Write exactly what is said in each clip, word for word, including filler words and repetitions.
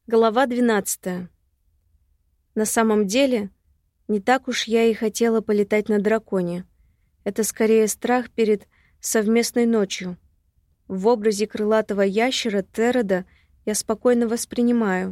Глава двенадцатая. На самом деле, не так уж я и хотела полетать на драконе. Это скорее страх перед совместной ночью. В образе крылатого ящера Терода я спокойно воспринимаю.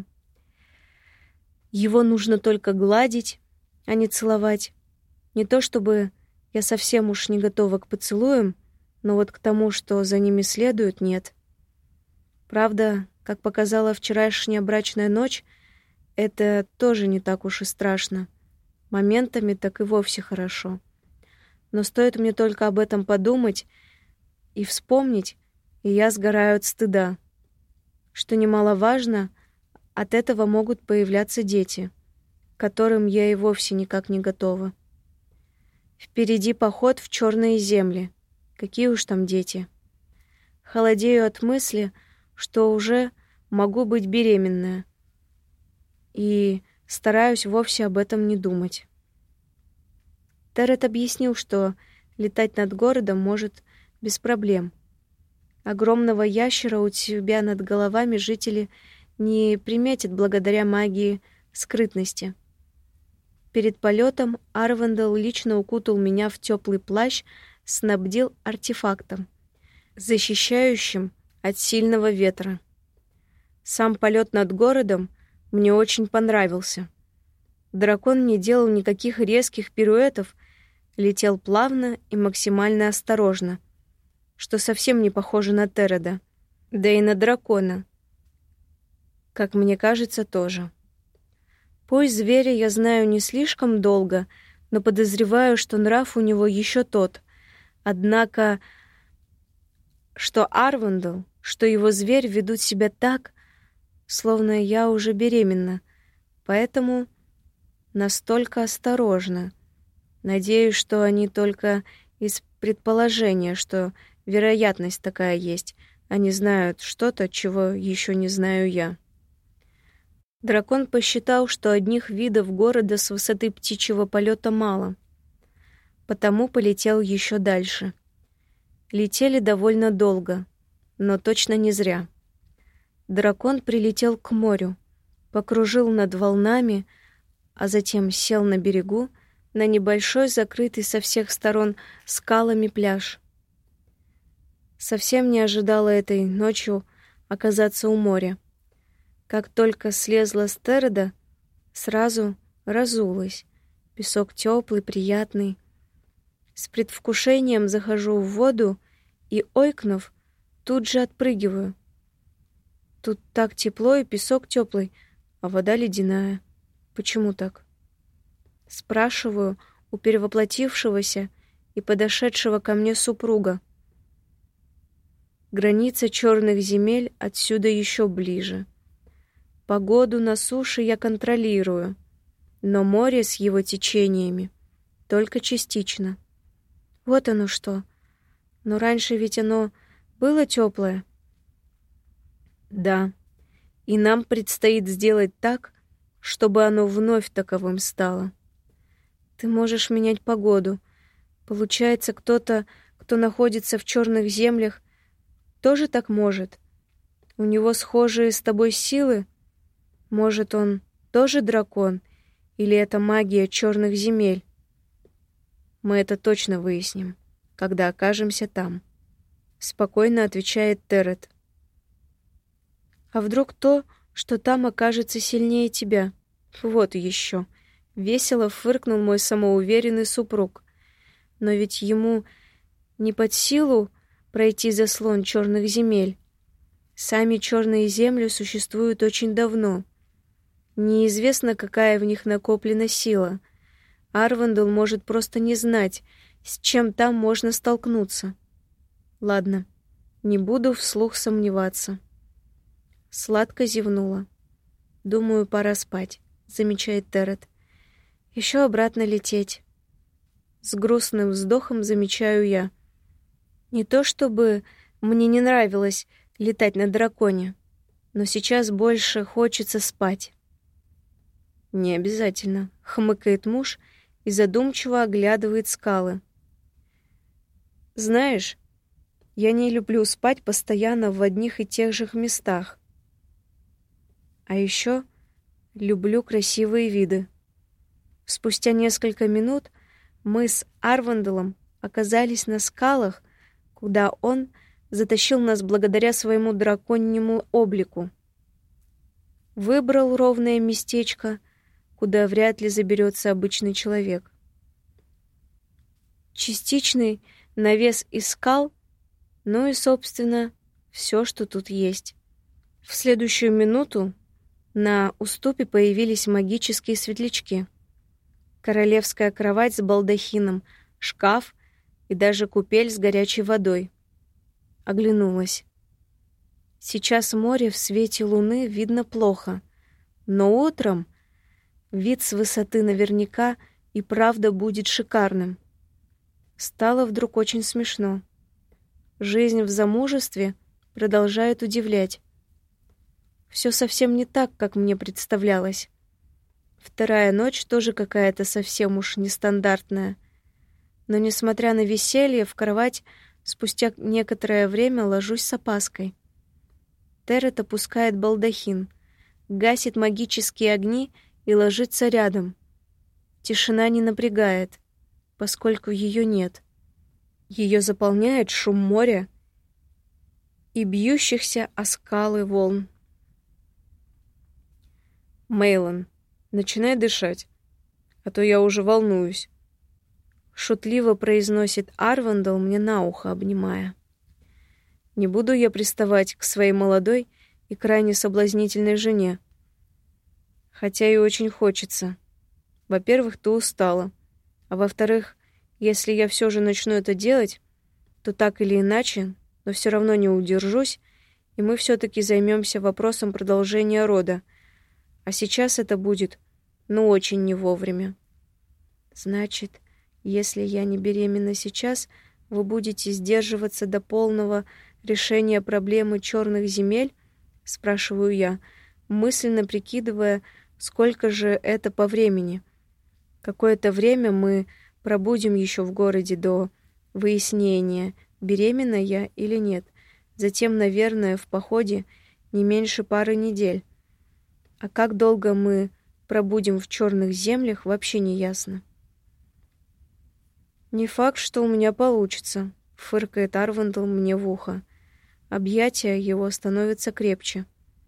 Его нужно только гладить, а не целовать. Не то чтобы я совсем уж не готова к поцелуям, но вот к тому, что за ними следует, нет. Правда, как показала вчерашняя брачная ночь, это тоже не так уж и страшно. Моментами так и вовсе хорошо. Но стоит мне только об этом подумать и вспомнить, и я сгораю от стыда. Что немаловажно, от этого могут появляться дети, к которым я и вовсе никак не готова. Впереди поход в черные земли. Какие уж там дети. Холодею от мысли, что уже могу быть беременная. И стараюсь вовсе об этом не думать. Терет объяснил, что летать над городом может без проблем. Огромного ящера у себя над головами жители не приметят благодаря магии скрытности. Перед полетом Арвандел лично укутал меня в теплый плащ, снабдил артефактом, защищающим от сильного ветра. Сам полет над городом мне очень понравился. Дракон не делал никаких резких пируэтов, летел плавно и максимально осторожно, что совсем не похоже на Терода, да и на дракона, как мне кажется, тоже. Пусть зверя я знаю не слишком долго, но подозреваю, что нрав у него еще тот. Однако, что Арвандел, что его зверь ведут себя так, словно я уже беременна, поэтому настолько осторожно. Надеюсь, что они только из предположения, что вероятность такая есть, они знают что-то, чего еще не знаю я. Дракон посчитал, что одних видов города с высоты птичьего полета мало, потому полетел еще дальше. Летели довольно долго, но точно не зря. Дракон прилетел к морю, покружил над волнами, а затем сел на берегу на небольшой, закрытый со всех сторон скалами пляж. Совсем не ожидала этой ночью оказаться у моря. Как только слезла с Терода, сразу разулась. Песок теплый, приятный. С предвкушением захожу в воду и, ойкнув, тут же отпрыгиваю. Тут так тепло и песок теплый, а вода ледяная. Почему так? Спрашиваю у перевоплотившегося и подошедшего ко мне супруга. Граница черных земель отсюда еще ближе. Погоду на суше я контролирую, но море с его течениями только частично. Вот оно что. Но раньше ведь оно было теплое. Да, и нам предстоит сделать так, чтобы оно вновь таковым стало. Ты можешь менять погоду. Получается, кто-то, кто находится в черных землях, тоже так может. У него схожие с тобой силы. Может, он тоже дракон, или это магия черных земель? Мы это точно выясним, когда окажемся там. Спокойно отвечает Терет. А вдруг то, что там окажется сильнее тебя? Вот еще. Весело фыркнул мой самоуверенный супруг. Но ведь ему не под силу пройти заслон черных земель. Сами черные земли существуют очень давно. Неизвестно, какая в них накоплена сила. Арвандел может просто не знать, с чем там можно столкнуться. Ладно, не буду вслух сомневаться. Сладко зевнула. Думаю, пора спать, замечает Терет. Еще обратно лететь. С грустным вздохом замечаю я. Не то чтобы мне не нравилось летать на драконе, но сейчас больше хочется спать. Не обязательно, хмыкает муж и задумчиво оглядывает скалы. Знаешь, я не люблю спать постоянно в одних и тех же местах. А еще люблю красивые виды. Спустя несколько минут мы с Арванделом оказались на скалах, куда он затащил нас благодаря своему драконьему облику. Выбрал ровное местечко, куда вряд ли заберется обычный человек. Частичный навес из скал, ну и, собственно, все, что тут есть. В следующую минуту на уступе появились магические светлячки. Королевская кровать с балдахином, шкаф и даже купель с горячей водой. Оглянулась. Сейчас море в свете луны видно плохо, но утром вид с высоты наверняка и правда будет шикарным. Стало вдруг очень смешно. Жизнь в замужестве продолжает удивлять. Все совсем не так, как мне представлялось. Вторая ночь тоже какая-то совсем уж нестандартная. Но, несмотря на веселье, в кровать спустя некоторое время ложусь с опаской. Террет опускает балдахин, гасит магические огни и ложится рядом. Тишина не напрягает, поскольку ее нет. Ее заполняет шум моря и бьющихся о скалы волн. «Мейлон, начинай дышать, а то я уже волнуюсь», — шутливо произносит Арвандел мне на ухо, обнимая. Не буду я приставать к своей молодой и крайне соблазнительной жене. Хотя и очень хочется. Во-первых, ты устала. А во-вторых, если я все же начну это делать, то так или иначе, но все равно не удержусь, и мы все-таки займемся вопросом продолжения рода. А сейчас это будет, ну, очень не вовремя. Значит, если я не беременна сейчас, вы будете сдерживаться до полного решения проблемы черных земель? Спрашиваю я, мысленно прикидывая, сколько же это по времени. Какое-то время мы пробудем еще в городе до выяснения, беременна я или нет. Затем, наверное, в походе не меньше пары недель. А как долго мы пробудем в черных землях, вообще не ясно. «Не факт, что у меня получится», — фыркает Арвандел мне в ухо. Объятия его становятся крепче.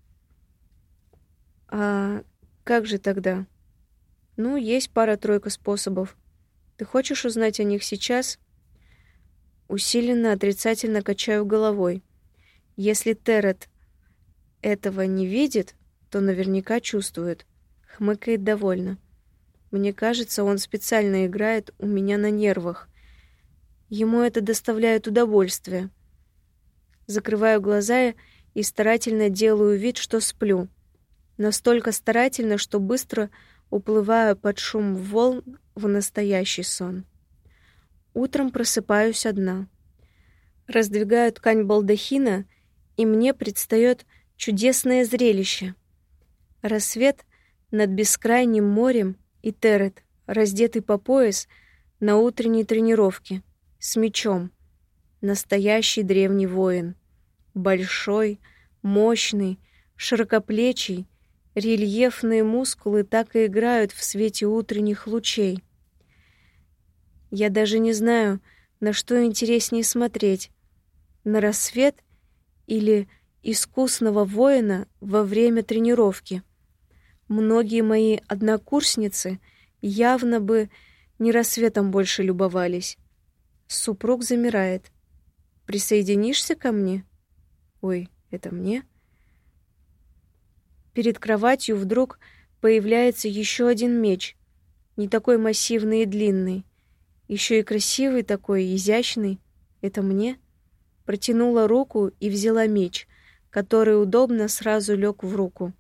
«А как же тогда?» «Ну, есть пара-тройка способов. Ты хочешь узнать о них сейчас?» Усиленно отрицательно качаю головой. Если Террет этого не видит, то наверняка чувствует. Хмыкает довольно. Мне кажется, он специально играет у меня на нервах. Ему это доставляет удовольствие. Закрываю глаза и старательно делаю вид, что сплю. Настолько старательно, что быстро уплываю под шум волн в настоящий сон. Утром просыпаюсь одна. Раздвигаю ткань балдахина, и мне предстает чудесное зрелище. Рассвет над бескрайним морем и Террет, раздетый по пояс, на утренней тренировке, с мечом. Настоящий древний воин. Большой, мощный, широкоплечий, рельефные мускулы так и играют в свете утренних лучей. Я даже не знаю, на что интереснее смотреть: на рассвет или искусного воина во время тренировки. Многие мои однокурсницы явно бы не рассветом больше любовались. Супруг замирает. «Присоединишься ко мне?» «Ой, это мне?» Перед кроватью вдруг появляется еще один меч, не такой массивный и длинный, еще и красивый такой, изящный. «Это мне?» Протянула руку и взяла меч, который удобно сразу лег в руку.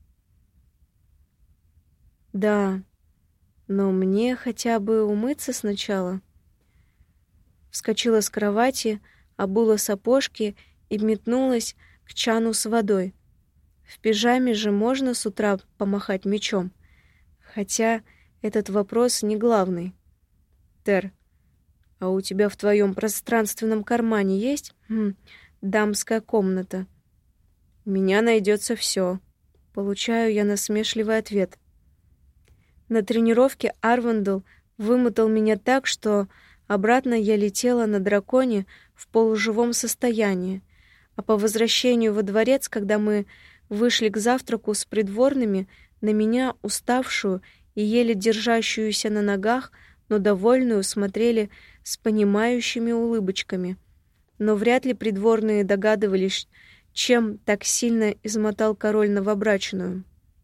«Да, но мне хотя бы умыться сначала». Вскочила с кровати, обула сапожки и метнулась к чану с водой. В пижаме же можно с утра помахать мечом. Хотя этот вопрос не главный. «Тер, а у тебя в твоем пространственном кармане есть хм, дамская комната?» «У меня найдется все», Получаю я насмешливый ответ. На тренировке Арвандел вымотал меня так, что обратно я летела на драконе в полуживом состоянии, а по возвращению во дворец, когда мы вышли к завтраку с придворными, на меня, уставшую и еле держащуюся на ногах, но довольную, смотрели с понимающими улыбочками. Но вряд ли придворные догадывались, чем так сильно измотал король новобрачную.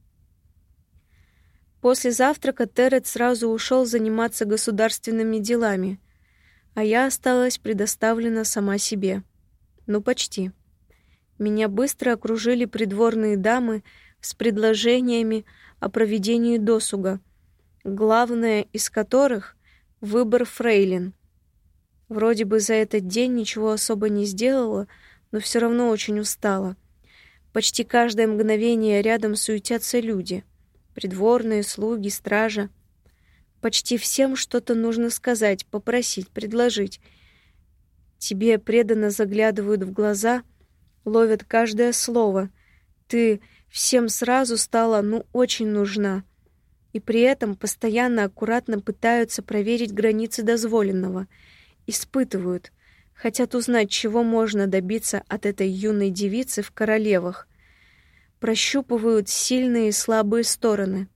После завтрака Терет сразу ушел заниматься государственными делами, а я осталась предоставлена сама себе. Ну, почти. Меня быстро окружили придворные дамы с предложениями о проведении досуга, главное из которых — выбор фрейлин. Вроде бы за этот день ничего особо не сделала, но все равно очень устала. Почти каждое мгновение рядом суетятся люди. Придворные, слуги, стража. Почти всем что-то нужно сказать, попросить, предложить. Тебе преданно заглядывают в глаза, ловят каждое слово. Ты всем сразу стала, ну, очень нужна. И при этом постоянно аккуратно пытаются проверить границы дозволенного. Испытывают, хотят узнать, чего можно добиться от этой юной девицы в королевах. Прощупывают сильные и слабые стороны.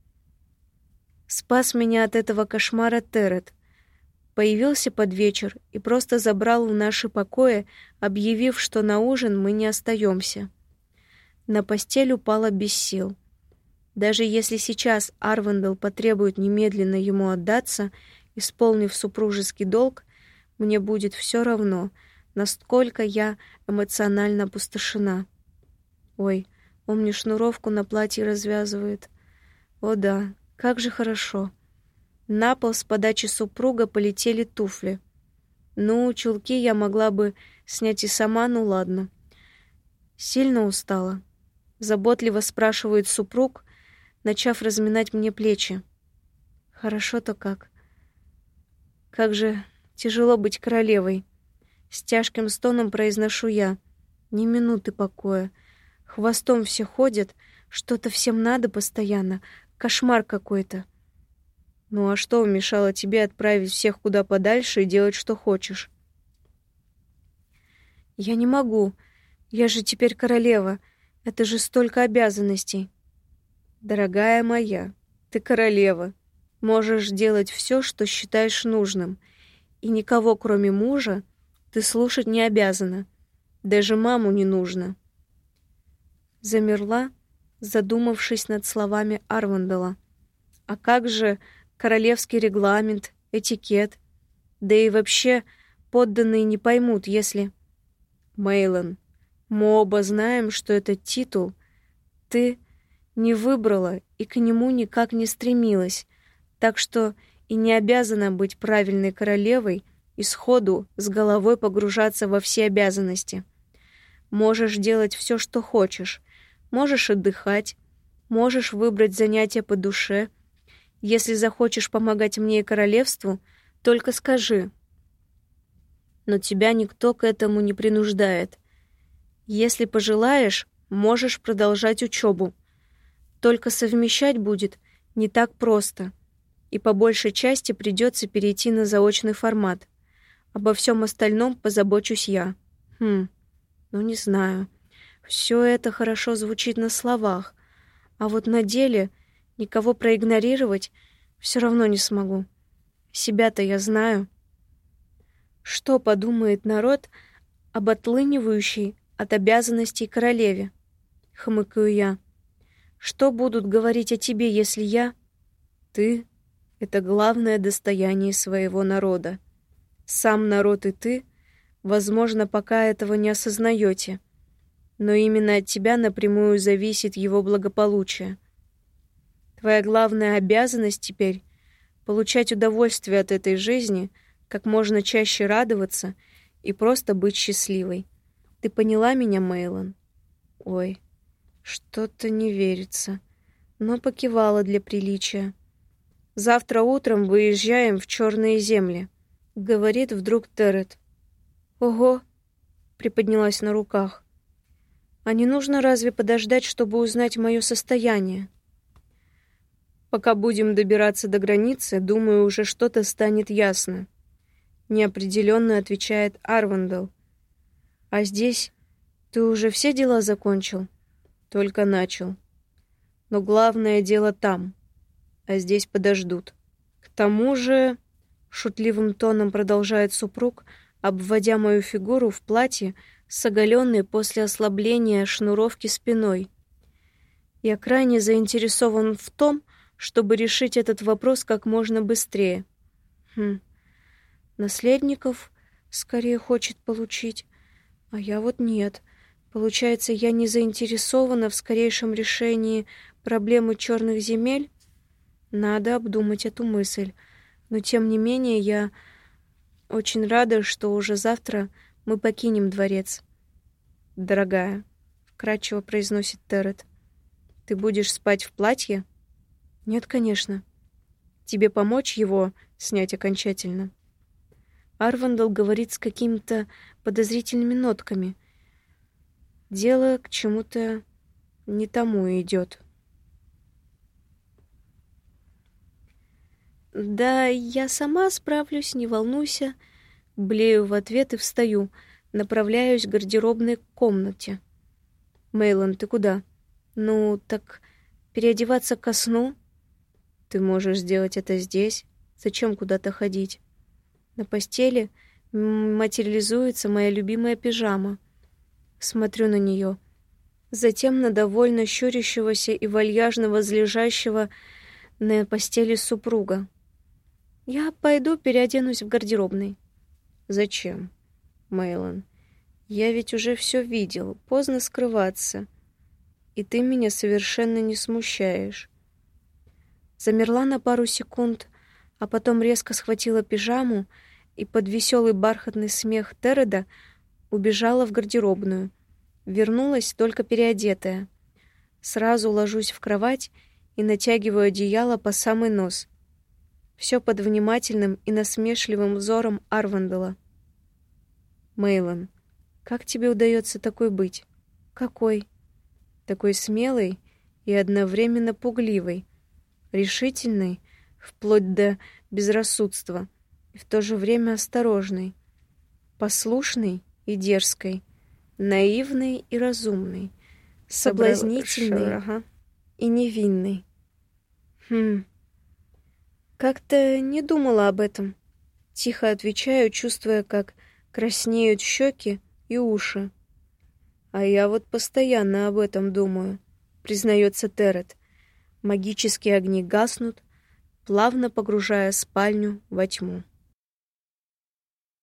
Спас меня от этого кошмара Терет. Появился под вечер и просто забрал в наши покои, объявив, что на ужин мы не остаемся. На постель упала без сил. Даже если сейчас Арвандел потребует немедленно ему отдаться, исполнив супружеский долг, мне будет все равно, насколько я эмоционально опустошена. Ой, он мне шнуровку на платье развязывает. О да, как же хорошо. На пол с подачи супруга полетели туфли. Ну, чулки я могла бы снять и сама, ну ладно. Сильно устала? Заботливо спрашивает супруг, начав разминать мне плечи. Хорошо-то как. Как же тяжело быть королевой. С тяжким стоном произношу я. Ни минуты покоя. Хвостом все ходят, что-то всем надо постоянно. Кошмар какой-то. Ну а что мешало тебе отправить всех куда подальше и делать, что хочешь? Я не могу. Я же теперь королева. Это же столько обязанностей. Дорогая моя, ты королева. Можешь делать все, что считаешь нужным. И никого, кроме мужа, ты слушать не обязана. Даже маму не нужно. Замерла, задумавшись над словами Арвандела. А как же королевский регламент, этикет? Да и вообще подданные не поймут, если... Мейлон, мы оба знаем, что этот титул ты не выбрала и к нему никак не стремилась, так что и не обязана быть правильной королевой и сходу с головой погружаться во все обязанности. Можешь делать все, что хочешь, можешь отдыхать, можешь выбрать занятия по душе. Если захочешь помогать мне и королевству, только скажи. Но тебя никто к этому не принуждает. Если пожелаешь, можешь продолжать учебу. Только совмещать будет не так просто, и по большей части придется перейти на заочный формат. Обо всем остальном позабочусь я. Хм, ну не знаю. Все это хорошо звучит на словах, а вот на деле никого проигнорировать все равно не смогу. Себя-то я знаю. Что подумает народ об отлынивающей от обязанностей королеве? Хмыкаю я. Что будут говорить о тебе, если я... Ты — это главное достояние своего народа. Сам народ и ты, возможно, пока этого не осознаете, но именно от тебя напрямую зависит его благополучие. Твоя главная обязанность теперь — получать удовольствие от этой жизни, как можно чаще радоваться и просто быть счастливой. Ты поняла меня, Мейлон? Ой, что-то не верится, но покивала для приличия. Завтра утром выезжаем в Черные земли, говорит вдруг Терет. Ого, приподнялась на руках. А не нужно разве подождать, чтобы узнать мое состояние? Пока будем добираться до границы, думаю, уже что-то станет ясно. Неопределенно отвечает Арвандел. А здесь ты уже все дела закончил? Только начал. Но главное дело там, а здесь подождут. К тому же, шутливым тоном продолжает супруг, обводя мою фигуру в платье с оголенной после ослабления шнуровки спиной. Я крайне заинтересован в том, чтобы решить этот вопрос как можно быстрее. Хм. Наследников скорее хочет получить, а я вот нет. Получается, я не заинтересована в скорейшем решении проблемы черных земель? Надо обдумать эту мысль. Но тем не менее, я очень рада, что уже завтра мы покинем дворец. Дорогая, вкрадчиво произносит Терет. Ты будешь спать в платье? Нет, конечно. Тебе помочь его снять окончательно? Арвандел говорит с какими-то подозрительными нотками. Дело к чему-то не тому идет. Да, я сама справлюсь, не волнуйся. Блею в ответ и встаю, направляюсь к гардеробной комнате. Мейлон, ты куда? Ну, так переодеваться ко сну? Ты можешь сделать это здесь. Зачем куда-то ходить? На постели материализуется моя любимая пижама. Смотрю на нее. Затем на довольно щурящегося и вальяжно возлежащего на постели супруга. Я пойду переоденусь в гардеробной. Зачем, Мейлон? Я ведь уже все видел. Поздно скрываться. И ты меня совершенно не смущаешь. Замерла на пару секунд, а потом резко схватила пижаму и под веселый бархатный смех Тереда убежала в гардеробную. Вернулась только переодетая. Сразу ложусь в кровать и натягиваю одеяло по самый нос. Все под внимательным и насмешливым взором Арвандела. Мейлон, как тебе удается такой быть? Какой? Такой смелый и одновременно пугливый, решительный, вплоть до безрассудства, и в то же время осторожный, послушный и дерзкой, наивный и разумный, соблазнительный ага, и невинный. Хм. Как-то не думала об этом. Тихо отвечаю, чувствуя, как краснеют щеки и уши. А я вот постоянно об этом думаю, признается Терет. Магические огни гаснут, плавно погружая спальню во тьму.